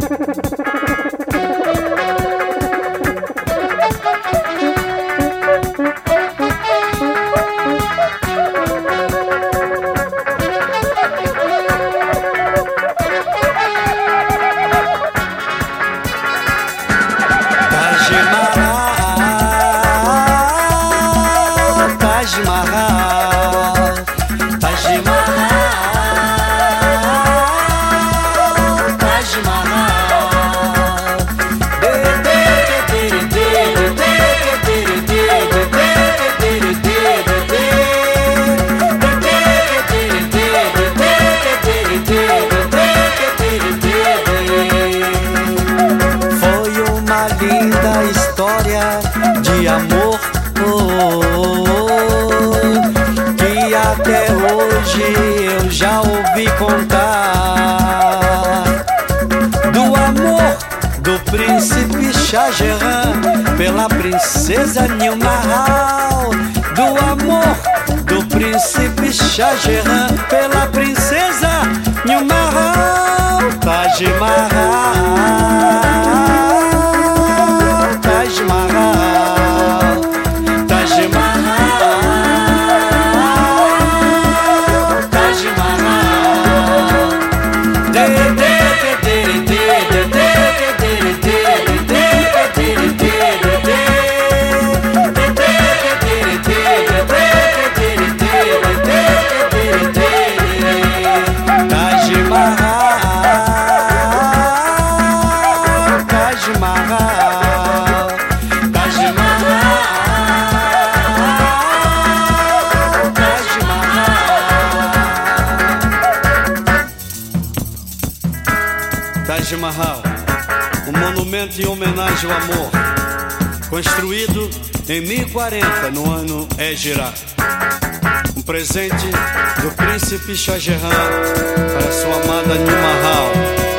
De amor, que até hoje eu já ouvi contar. Do amor do príncipe Shah Jahan pela princesa Nilmahal. Do amor do príncipe Shah Jahan pela princesa Nilmahal. Taj Mahal, Taj Mahal, Taj Mahal, Taj Mahal. De de de de de de Taj Mahal, um monumento em homenagem ao amor, construído em 1040 no ano Égira. Um presente do príncipe Shah Jahan para sua amada Nilmahal.